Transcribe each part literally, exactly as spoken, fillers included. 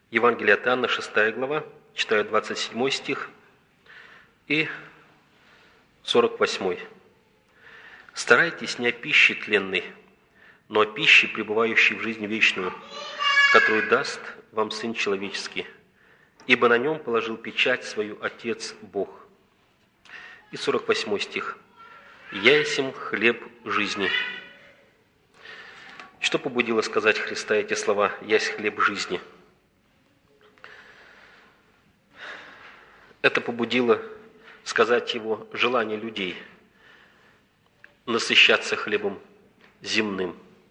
Евангелие от Иоанна, шестая глава, читаю двадцать седьмой стих и сорок восьмой. «Старайтесь не о пище тленной, но о пище, пребывающей в жизнь вечную, которую даст вам Сын Человеческий, ибо на нем положил печать свою Отец Бог». И сорок восьмой стих. «Я есмь хлеб жизни». Что побудило сказать Христа эти слова «Я есть хлеб жизни»? Это побудило сказать его желание людей насыщаться хлебом земным.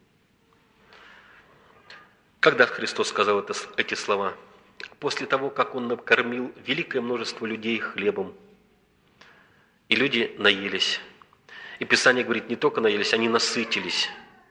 Когда Христос сказал это, эти слова? После того, как Он накормил великое множество людей хлебом. И люди наелись. И Писание говорит, не только наелись, они насытились.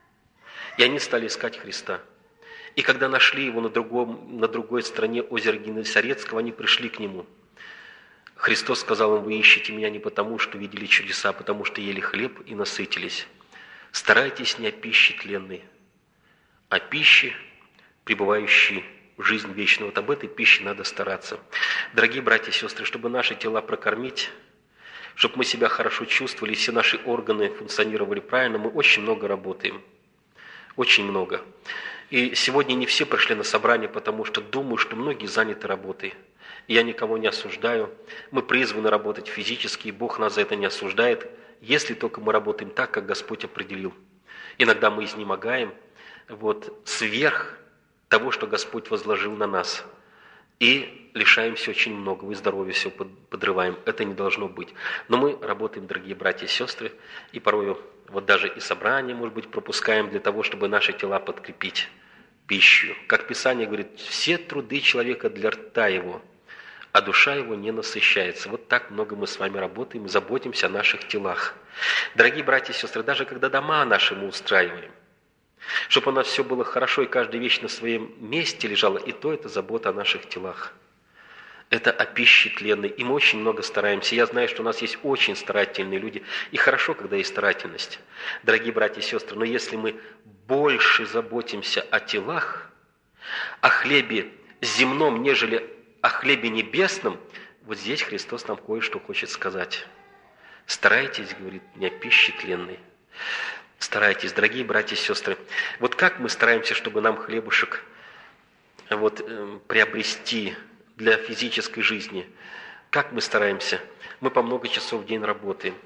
И они стали искать Христа. И когда нашли Его на, другом, на другой стороне озера Генесарецкого, они пришли к Нему. Христос сказал им, вы ищете Меня не потому, что видели чудеса, а потому что ели хлеб и насытились. Старайтесь не о пище тленной, а о пище, пребывающей в жизнь вечную. Вот об этой пище надо стараться. Дорогие братья и сестры, чтобы наши тела прокормить, чтобы мы себя хорошо чувствовали, все наши органы функционировали правильно, мы очень много работаем. Очень много. И сегодня не все пришли на собрание, потому что думаю, что многие заняты работой. И я никого не осуждаю. Мы призваны работать физически, и Бог нас за это не осуждает, если только мы работаем так, как Господь определил. Иногда мы изнемогаем вот, сверх того, что Господь возложил на нас. И лишаемся очень многого, и здоровья все подрываем. Это не должно быть. Но мы работаем, дорогие братья и сестры, и порою вот даже и собрания, может быть, пропускаем для того, чтобы наши тела подкрепить пищу. Как Писание говорит, все труды человека для рта его, а душа его не насыщается. Вот так много мы с вами работаем и заботимся о наших телах. Дорогие братья и сестры, даже когда дома наши мы устраиваем, чтобы у нас все было хорошо и каждая вещь на своем месте лежала, и то это забота о наших телах. Это о пище тленной, и мы очень много стараемся. Я знаю, что у нас есть очень старательные люди, и хорошо, когда есть старательность. Дорогие братья и сестры, но если мы больше заботимся о телах, о хлебе земном, нежели о хлебе небесном, вот здесь Христос нам кое-что хочет сказать. Старайтесь, говорит, не о пище тленной. Старайтесь, дорогие братья и сестры. Вот как мы стараемся, чтобы нам хлебушек вот, э, приобрести для физической жизни? Как мы стараемся? Мы по много часов в день работаем.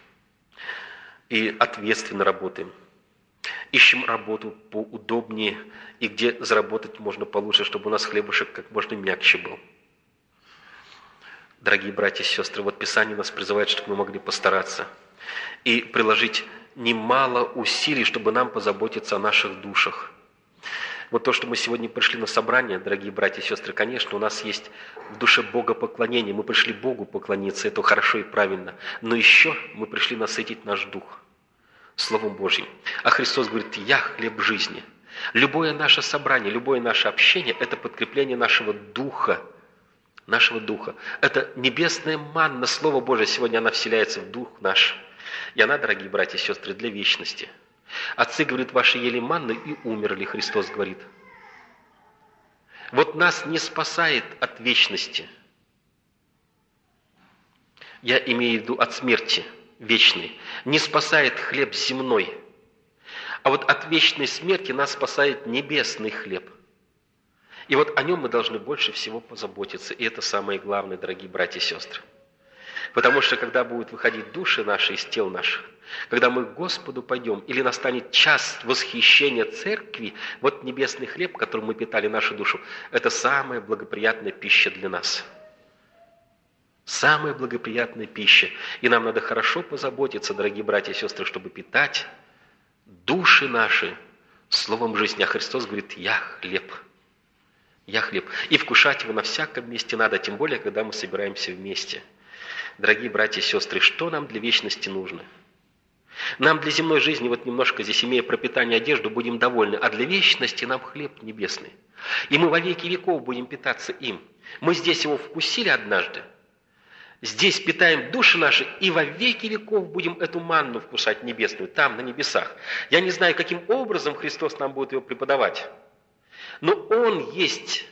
И ответственно работаем. Ищем работу поудобнее, и где заработать можно получше, чтобы у нас хлебушек как можно мягче был. Дорогие братья и сестры, вот Писание нас призывает, чтобы мы могли постараться и приложить немало усилий, чтобы нам позаботиться о наших душах. Вот то, что мы сегодня пришли на собрание, дорогие братья и сестры, конечно, у нас есть в душе богопоклонение, мы пришли Богу поклониться, это хорошо и правильно, но еще мы пришли насытить наш дух Словом Божьим. А Христос говорит, я хлеб жизни. Любое наше собрание, любое наше общение – это подкрепление нашего духа, нашего духа. Это небесная манна, Слово Божие, сегодня она вселяется в дух наш. И она, дорогие братья и сестры, для вечности. Отцы, говорит, ваши ели манны и умерли, Христос говорит. Вот нас не спасает от вечности. Я имею в виду от смерти вечной. Не спасает хлеб земной. А вот от вечной смерти нас спасает небесный хлеб. И вот о нем мы должны больше всего позаботиться. И это самое главное, дорогие братья и сестры. Потому что когда будут выходить души наши из тел наших, когда мы к Господу пойдем, или настанет час восхищения церкви, вот небесный хлеб, которым мы питали нашу душу, это самая благоприятная пища для нас. Самая благоприятная пища. И нам надо хорошо позаботиться, дорогие братья и сестры, чтобы питать души наши словом жизни. А Христос говорит, я хлеб. Я хлеб. И вкушать его на всяком месте надо, тем более, когда мы собираемся вместе. Дорогие братья и сестры, что нам для вечности нужно? Нам для земной жизни, вот немножко здесь, имея пропитание, одежду, будем довольны, а для вечности нам хлеб небесный. И мы во веки веков будем питаться им. Мы здесь его вкусили однажды, здесь питаем души наши, и во веки веков будем эту манну вкушать небесную, там, на небесах. Я не знаю, каким образом Христос нам будет ее преподавать, но Он есть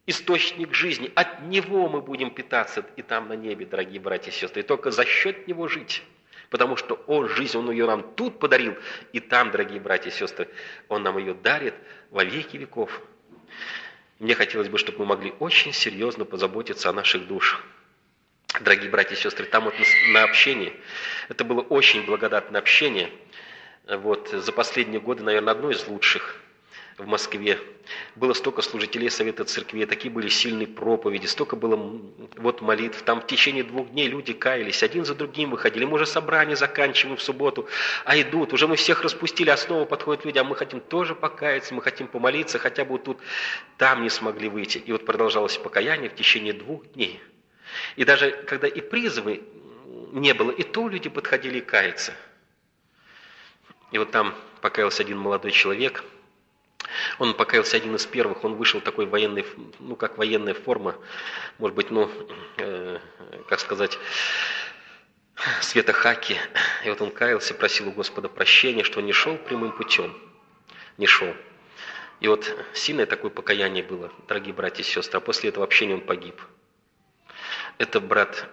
источник жизни. От Него мы будем питаться и там на небе, дорогие братья и сестры. И только за счет Него жить. Потому что Он жизнь, Он ее нам тут подарил. И там, дорогие братья и сестры, Он нам ее дарит во веки веков. Мне хотелось бы, чтобы мы могли очень серьезно позаботиться о наших душах. Дорогие братья и сестры, там вот на общении, это было очень благодатное общение. Вот, за последние годы, наверное, одно из лучших в Москве. Было столько служителей Совета Церквей, такие были сильные проповеди, столько было вот молитв. Там в течение двух дней люди каялись, один за другим выходили. Мы уже собрание заканчиваем в субботу, а идут, уже мы всех распустили, а снова подходят люди, а мы хотим тоже покаяться, мы хотим помолиться, хотя бы вот тут, там не смогли выйти. И вот продолжалось покаяние в течение двух дней. И даже когда и призывы не было, и то люди подходили каяться. И вот там покаялся один молодой человек. Он покаялся один из первых, он вышел такой военный, ну как военная форма, может быть, ну, э, как сказать, цвета хаки. И вот он каялся, просил у Господа прощения, что не шел прямым путем, не шел. И вот сильное такое покаяние было, дорогие братья и сестры, а после этого общения он погиб. Это брат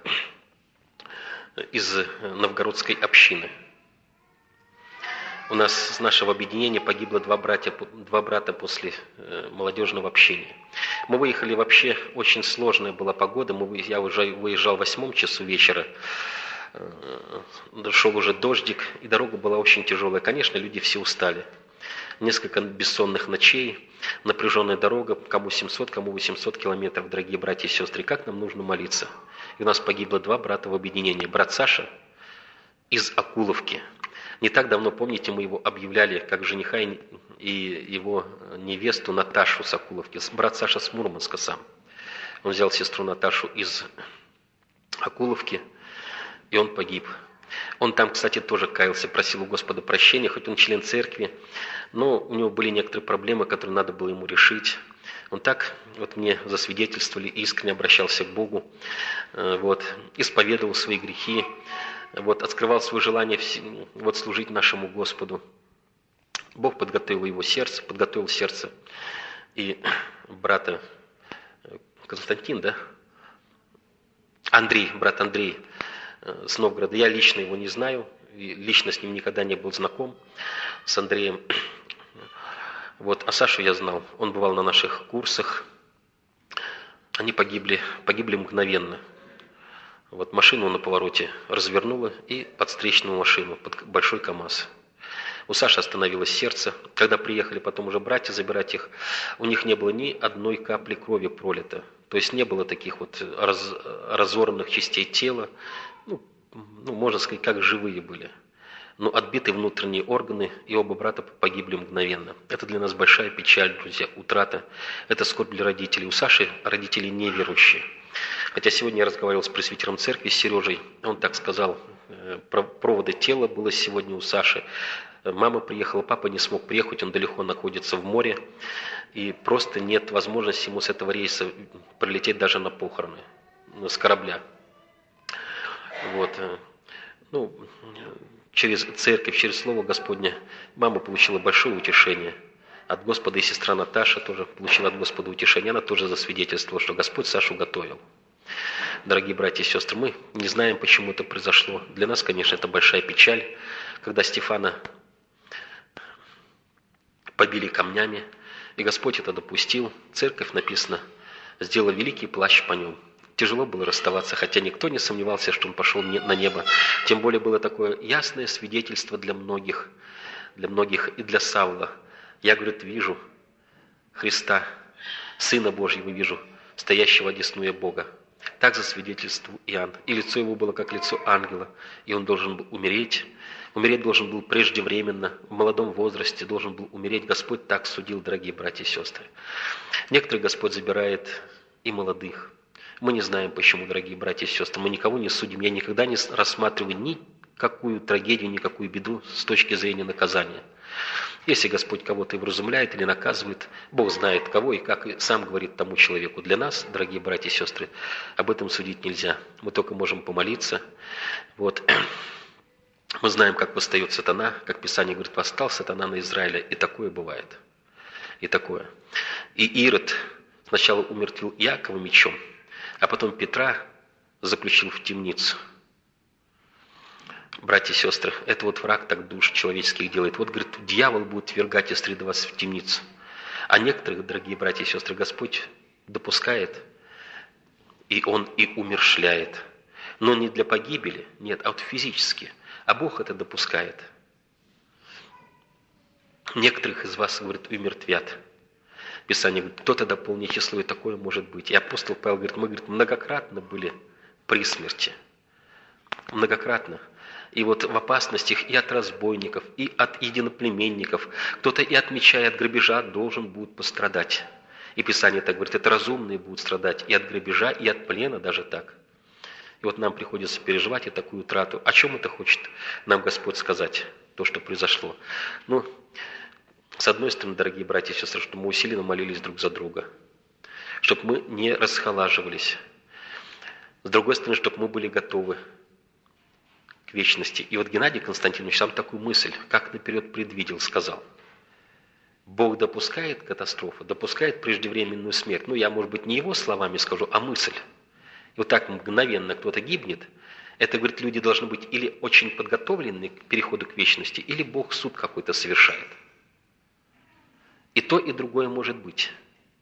из новгородской общины. У нас с нашего объединения погибло два, братья, два брата после э, молодежного общения. Мы выехали вообще, очень сложная была погода. Мы, я уже выезжал в восьмом часу вечера. Э, шел уже дождик, и дорога была очень тяжелая. Конечно, люди все устали. Несколько бессонных ночей, напряженная дорога, кому семьсот, кому восемьсот километров, дорогие братья и сестры. Как нам нужно молиться? И у нас погибло два брата в объединении. Брат Саша из Окуловки. Не так давно, помните, мы его объявляли как жениха и его невесту Наташу с Окуловки. Брат Саша с Мурманска сам. Он взял сестру Наташу из Окуловки, и он погиб. Он там, кстати, тоже каялся, просил у Господа прощения, хоть он член церкви, но у него были некоторые проблемы, которые надо было ему решить. Он так вот мне засвидетельствовали, искренне обращался к Богу, вот, исповедовал свои грехи, вот, открывал свое желание вот, служить нашему Господу. Бог подготовил его сердце, подготовил сердце и брата Константин, да? Андрей, брат Андрей с Новгорода. Я лично его не знаю, лично с ним никогда не был знаком, с Андреем. Вот, а Сашу я знал, он бывал на наших курсах. Они погибли, погибли мгновенно. Вот машину на повороте развернула и под встречную машину, под большой КАМАЗ. У Саши остановилось сердце. Когда приехали потом уже братья забирать их, у них не было ни одной капли крови пролито. То есть не было таких вот раз, разорванных частей тела. Ну, ну, можно сказать, как живые были. Но отбиты внутренние органы, и оба брата погибли мгновенно. Это для нас большая печаль, друзья, утрата. Это скорбь для родителей. У Саши родители неверующие. Хотя сегодня я разговаривал с пресвитером церкви, с Сережей, он так сказал, проводы тела было сегодня у Саши. Мама приехала, папа не смог приехать, он далеко находится в море, и просто нет возможности ему с этого рейса прилететь даже на похороны, с корабля. Вот. Ну, через церковь, через Слово Господне мама получила большое утешение от Господа, и сестра Наташа тоже получила от Господа утешение. Она тоже засвидетельствовала, что Господь Сашу готовил. Дорогие братья и сестры, мы не знаем, почему это произошло. Для нас, конечно, это большая печаль, когда Стефана побили камнями, и Господь это допустил. Церковь, написано, сделала великий плач по нем. Тяжело было расставаться, хотя никто не сомневался, что он пошел на небо. Тем более было такое ясное свидетельство для многих, для многих и для Савла. Я, говорит, вижу Христа, Сына Божьего вижу, стоящего одесную Бога. Так засвидетельствовал Иоанн. И лицо его было как лицо ангела, и он должен был умереть. Умереть должен был преждевременно, в молодом возрасте должен был умереть. Господь так судил, дорогие братья и сестры. Некоторых Господь забирает и молодых. Мы не знаем, почему, дорогие братья и сестры. Мы никого не судим. Я никогда не рассматриваю никакую трагедию, никакую беду с точки зрения наказания. Если Господь кого-то и вразумляет или наказывает, Бог знает кого и как, и сам говорит тому человеку. Для нас, дорогие братья и сестры, об этом судить нельзя. Мы только можем помолиться. Вот. Мы знаем, как восстает сатана, как Писание говорит, восстал сатана на Израиля, и такое бывает. И такое. И Ирод Сначала умертвил Иакова мечом, а потом Петра заключил в темницу. Братья и сестры, это вот враг так душ человеческих делает. Вот, говорит, дьявол будет ввергать и среди вас в темницу. А некоторых, дорогие братья и сестры, Господь допускает, и Он и умерщвляет. Но не для погибели, нет, а вот физически. А Бог это допускает. Некоторых из вас, говорит, умертвят. Писание говорит, кто тогда полнее число, и такое может быть. И апостол Павел говорит, мы, говорит, многократно были при смерти. Многократно. И вот в опасностях и от разбойников, и от единоплеменников, кто-то и от меча, и от грабежа должен будет пострадать. И Писание так говорит, это разумные будут страдать и от грабежа, и от плена даже так. И вот нам приходится переживать и такую утрату. О чем это хочет нам Господь сказать, то, что произошло? Ну, с одной стороны, дорогие братья и сестры, что мы усиленно молились друг за друга, чтобы мы не расхолаживались. С другой стороны, чтобы мы были готовы к вечности. И вот Геннадий Константинович сам такую мысль, как наперед предвидел, сказал. Бог допускает катастрофу, допускает преждевременную смерть. Ну, я, может быть, не его словами скажу, а мысль. И вот так мгновенно кто-то гибнет. Это, говорит, люди должны быть или очень подготовлены к переходу к вечности, или Бог суд какой-то совершает. И то, и другое может быть.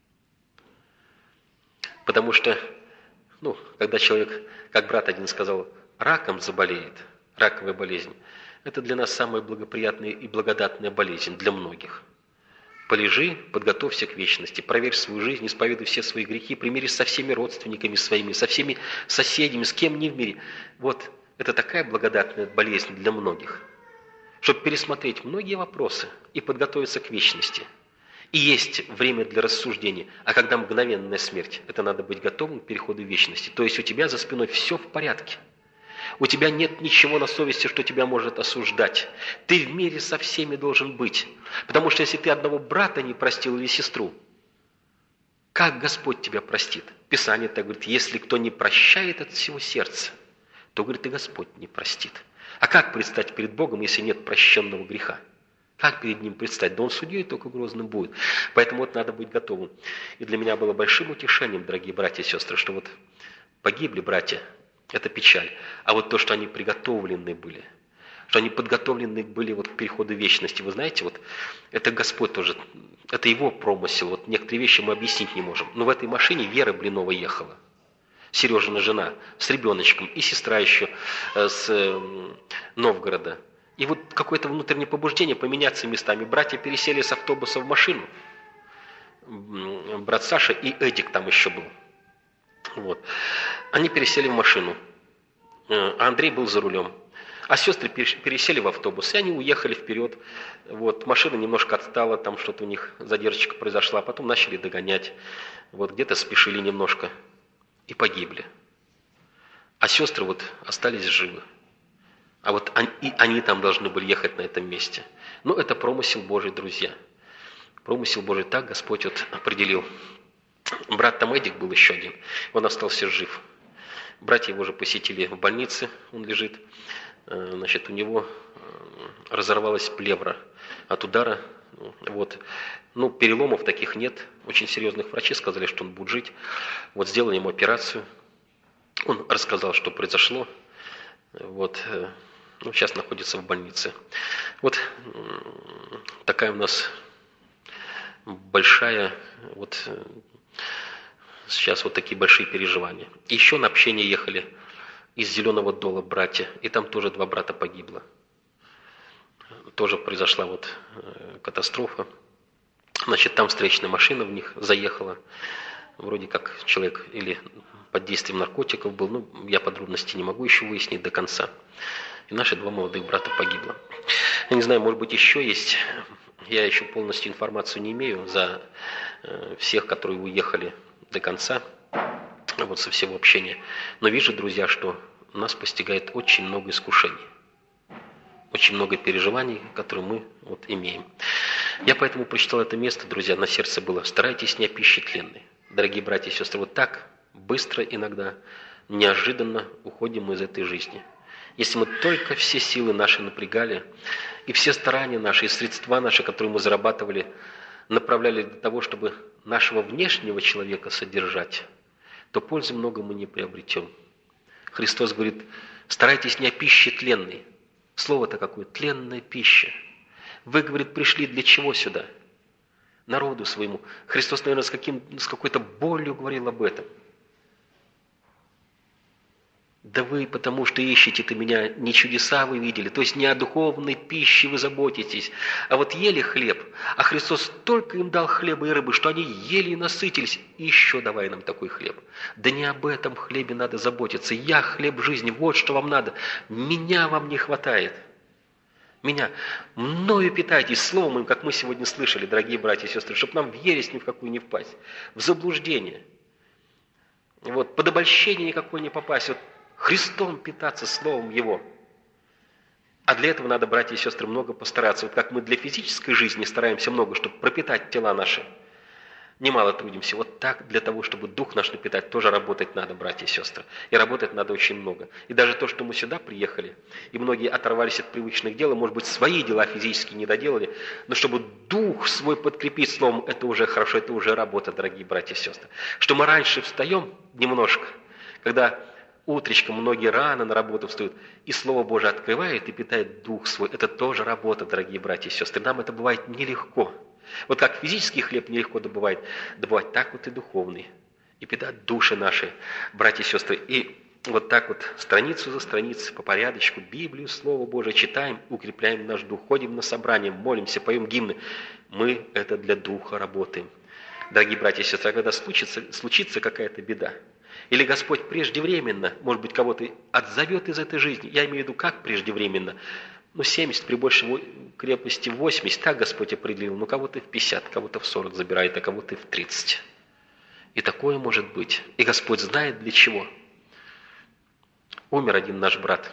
Потому что, ну, когда человек, как брат один сказал, раком заболеет, раковая болезнь, это для нас самая благоприятная и благодатная болезнь для многих. Полежи, подготовься к вечности, проверь свою жизнь, исповедуй все свои грехи, примирись со всеми родственниками своими, со всеми соседями, с кем ни в мире. Вот это такая благодатная болезнь для многих, чтобы пересмотреть многие вопросы и подготовиться к вечности. И есть время для рассуждений, а когда мгновенная смерть, это надо быть готовым к переходу в вечности. То есть у тебя за спиной все в порядке. У тебя нет ничего на совести, что тебя может осуждать. Ты в мире со всеми должен быть. Потому что если ты одного брата не простил или сестру, как Господь тебя простит? Писание так говорит, если кто не прощает от всего сердца, то, говорит, и Господь не простит. А как предстать перед Богом, если нет прощенного греха? Как перед Ним предстать? Да Он судьей только грозным будет. Поэтому вот надо быть готовым. И для меня было большим утешением, дорогие братья и сестры, что вот погибли братья, это печаль. А вот то, что они приготовлены были, что они подготовлены были вот к переходу вечности. Вы знаете, вот это Господь тоже, это Его промысел. Вот некоторые вещи мы объяснить не можем. Но в этой машине Вера Блинова ехала. Сережина жена с ребеночком и сестра еще с Новгорода. И вот какое-то внутреннее побуждение поменяться местами. Братья пересели с автобуса в машину. Брат Саша и Эдик там еще был. Вот. Они пересели в машину. А Андрей был за рулем. А сестры пересели в автобус, и они уехали вперед. Вот. Машина немножко отстала, там что-то у них задержка произошла. Потом начали догонять. Вот. Где-то спешили немножко. И погибли. А сестры вот остались живы. А вот они, и они там должны были ехать на этом месте. Но это промысел Божий, друзья. Промысел Божий так Господь вот определил. Брат там Эдик был еще один. Он остался жив. Братья его же посетили в больнице. Он лежит. Значит, у него разорвалась плевра от удара. Вот. Ну, переломов таких нет. Очень серьезных. Врачи сказали, что он будет жить. Вот сделали ему операцию. Он рассказал, что произошло. Вот. Ну, сейчас находится в больнице. Вот такая у нас большая, вот сейчас вот такие большие переживания. Еще на общение ехали из Зеленого Дола братья, и там тоже два брата погибло. Тоже произошла вот катастрофа. Значит, там встречная машина в них заехала. Вроде как человек или под действием наркотиков был, ну, я подробности не могу еще выяснить до конца. И наши два молодых брата погибло. Я не знаю, может быть, еще есть, я еще полностью информацию не имею за э, всех, которые уехали до конца, вот со всего общения. Но вижу, друзья, что нас постигает очень много искушений, очень много переживаний, которые мы вот имеем. Я поэтому прочитал это место, друзья, на сердце было: старайтесь не о пище тленной. Дорогие братья и сестры, вот так быстро иногда, неожиданно уходим мы из этой жизни. Если мы только все силы наши напрягали, и все старания наши, и средства наши, которые мы зарабатывали направляли для того, чтобы нашего внешнего человека содержать, то пользы много мы не приобретем. Христос говорит, старайтесь не о пище тленной. Слово-то какое? Тленная пища. Вы, говорит, пришли для чего сюда? Народу своему. Христос, наверное, с, каким, с какой-то болью говорил об этом. Да вы потому что ищете-то меня, не чудеса вы видели, то есть не о духовной пище вы заботитесь, а вот ели хлеб, а Христос только им дал хлеба и рыбы, что они ели и насытились, и еще давай нам такой хлеб. Да не об этом хлебе надо заботиться, я хлеб жизни, вот что вам надо, меня вам не хватает. Меня, мною питайтесь словом им, как мы сегодня слышали, дорогие братья и сестры, чтобы нам в ересь ни в какую не впасть, в заблуждение, вот, под обольщение никакое не попасть, вот, Христом питаться, Словом Его. А для этого надо, братья и сестры, много постараться. Вот как мы для физической жизни стараемся много, чтобы пропитать тела наши, немало трудимся. Вот так для того, чтобы дух наш напитать, тоже работать надо, братья и сестры. И работать надо очень много. И даже то, что мы сюда приехали, и многие оторвались от привычных дел, и, может быть, свои дела физически не доделали, но чтобы дух свой подкрепить словом, это уже хорошо, это уже работа, дорогие братья и сестры. Что мы раньше встаем немножко, когда утречком многие рано на работу встают, и Слово Божие открывает и питает дух свой. Это тоже работа, дорогие братья и сестры. Нам это бывает нелегко. Вот как физический хлеб нелегко добывать, добывать так вот и духовный. И питать души наши, братья и сестры. И вот так вот страницу за страницей, по порядочку, Библию, Слово Божие читаем, укрепляем наш дух, ходим на собрания, молимся, поем гимны. Мы это для духа работаем. Дорогие братья и сестры, а когда случится, случится какая-то беда, или Господь преждевременно, может быть, кого-то отзовет из этой жизни. Я имею в виду, как преждевременно? Ну, семьдесят, при большей крепости восемьдесят, так Господь определил. Ну, кого-то в пятьдесят, кого-то в сорок забирает, а кого-то в тридцать. И такое может быть. И Господь знает для чего. Умер один наш брат.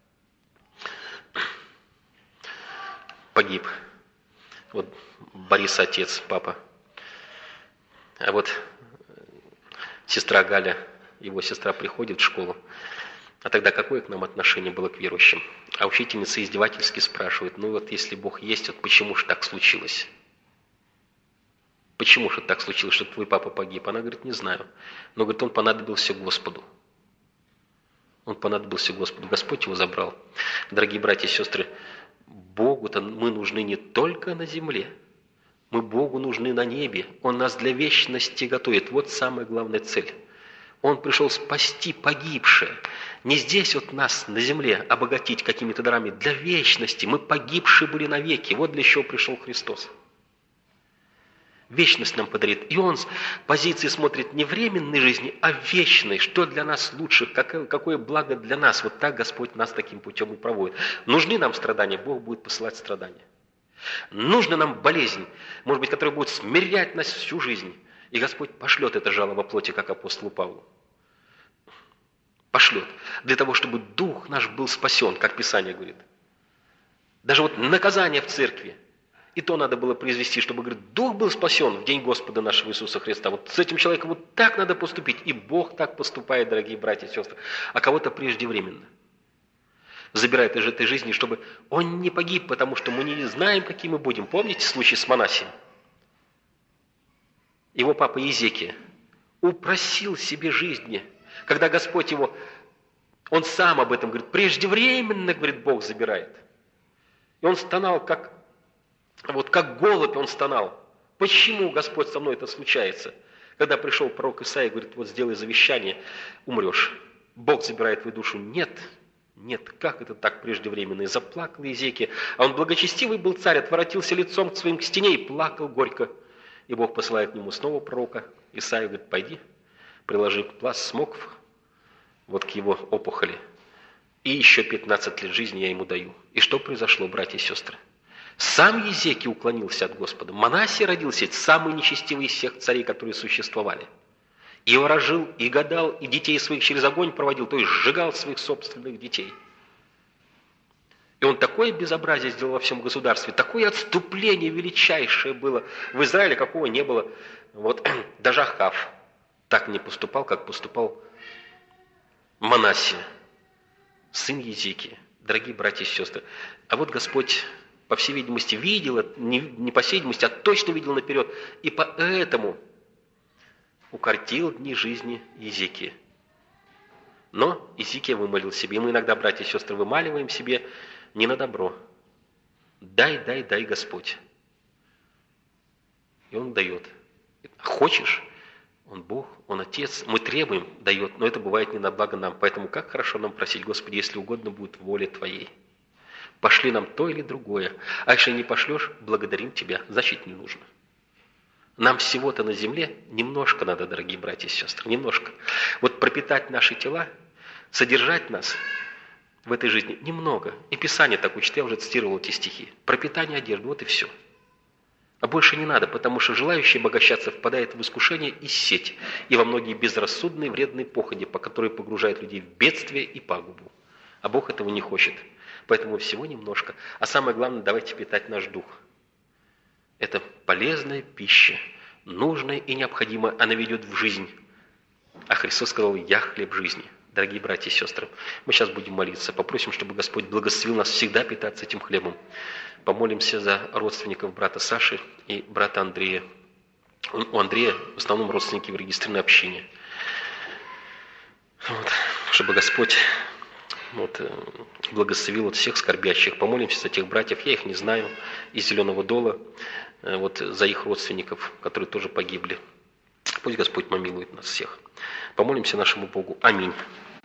Погиб. Вот Борис отец, папа. А вот сестра Галя, его сестра, приходит в школу. А тогда какое к нам отношение было к верующим? А учительница издевательски спрашивает, ну вот если Бог есть, вот почему же так случилось? Почему же так случилось, что твой папа погиб? Она говорит, не знаю. Но, говорит, он понадобился Господу. Он понадобился Господу. Господь его забрал. Дорогие братья и сестры, Богу-то мы нужны не только на земле. Мы Богу нужны на небе. Он нас для вечности готовит. Вот самая главная цель. Он пришел спасти погибшее. Не здесь вот нас на земле обогатить какими-то дарами. Для вечности. Мы погибшие были навеки. Вот для чего пришел Христос. Вечность нам подарит. И Он с позиции смотрит не временной жизни, а вечной. Что для нас лучше, какое, какое благо для нас. Вот так Господь нас таким путем и проводит. Нужны нам страдания, Бог будет посылать страдания. Нужна нам болезнь, может быть, которая будет смирять нас всю жизнь. И Господь пошлет это жало во плоти, как апостолу Павлу. Пошлет. Для того, чтобы дух наш был спасен, как Писание говорит. Даже вот наказание в церкви. И то надо было произвести, чтобы, говорит, дух был спасен в день Господа нашего Иисуса Христа. Вот с этим человеком вот так надо поступить. И Бог так поступает, дорогие братья и сестры. А кого-то преждевременно забирает из этой жизни, чтобы он не погиб, потому что мы не знаем, каким мы будем. Помните случай с Манасием? Его папа Иезекия упросил себе жизни, когда Господь его, он сам об этом говорит, преждевременно, говорит, Бог забирает. И он стонал, как, вот как голубь он стонал. Почему, Господь, со мной это случается? Когда пришел пророк Исаия, говорит, вот сделай завещание, умрешь. Бог забирает твою душу. Нет, нет, как это так преждевременно? И заплакал Иезекия. А он благочестивый был царь, отворотился лицом к своим к стене и плакал горько. И Бог посылает к нему снова пророка. Исаия говорит, пойди, приложи пласт смоков вот к его опухоли. И еще пятнадцать лет жизни я ему даю. И что произошло, братья и сестры? Сам Иезекия уклонился от Господа. Манасия родился, самый нечестивый из всех царей, которые существовали. И ворожил, и гадал, и детей своих через огонь проводил, то есть сжигал своих собственных детей. И он такое безобразие сделал во всем государстве, такое отступление величайшее было в Израиле, какого не было. Вот даже Ахав так не поступал, как поступал Манасия, сын Иезекии. Дорогие братья и сестры, а вот Господь по всей видимости, видел, не, не по всей видимости, а точно видел наперед. И поэтому укоротил дни жизни Иезекия. Но Иезекия вымолил себе. И мы иногда, братья и сестры, вымаливаем себе не на добро. Дай, дай, дай, Господь. И Он дает. Хочешь? Он Бог, Он Отец. Мы требуем, дает, но это бывает не на благо нам. Поэтому как хорошо нам просить: Господи, если угодно будет воля Твоей. Пошли нам то или другое. А если не пошлешь, благодарим Тебя. Значит, не нужно. Нам всего-то на земле немножко надо, дорогие братья и сестры, немножко. Вот пропитать наши тела, содержать нас в этой жизни немного. И Писание так учит, я уже цитировал эти стихи. Пропитание одежды, вот и все. А больше не надо, потому что желающий обогащаться впадает в искушение и сеть, и во многие безрассудные вредные походи, по которой погружают людей в бедствие и пагубу. А Бог этого не хочет. Поэтому всего немножко. А самое главное, давайте питать наш дух. Это полезная пища, нужная и необходимая, она ведет в жизнь. А Христос сказал: «Я хлеб жизни». Дорогие братья и сестры, мы сейчас будем молиться, попросим, чтобы Господь благословил нас всегда питаться этим хлебом. Помолимся за родственников брата Саши и брата Андрея. У Андрея в основном родственники в регистрированной общине. Вот. Чтобы Господь вот, благословил от всех скорбящих. Помолимся за тех братьев, я их не знаю, из Зеленого Дола, вот, за их родственников, которые тоже погибли. Пусть Господь помилует нас всех. Помолимся нашему Богу. Аминь.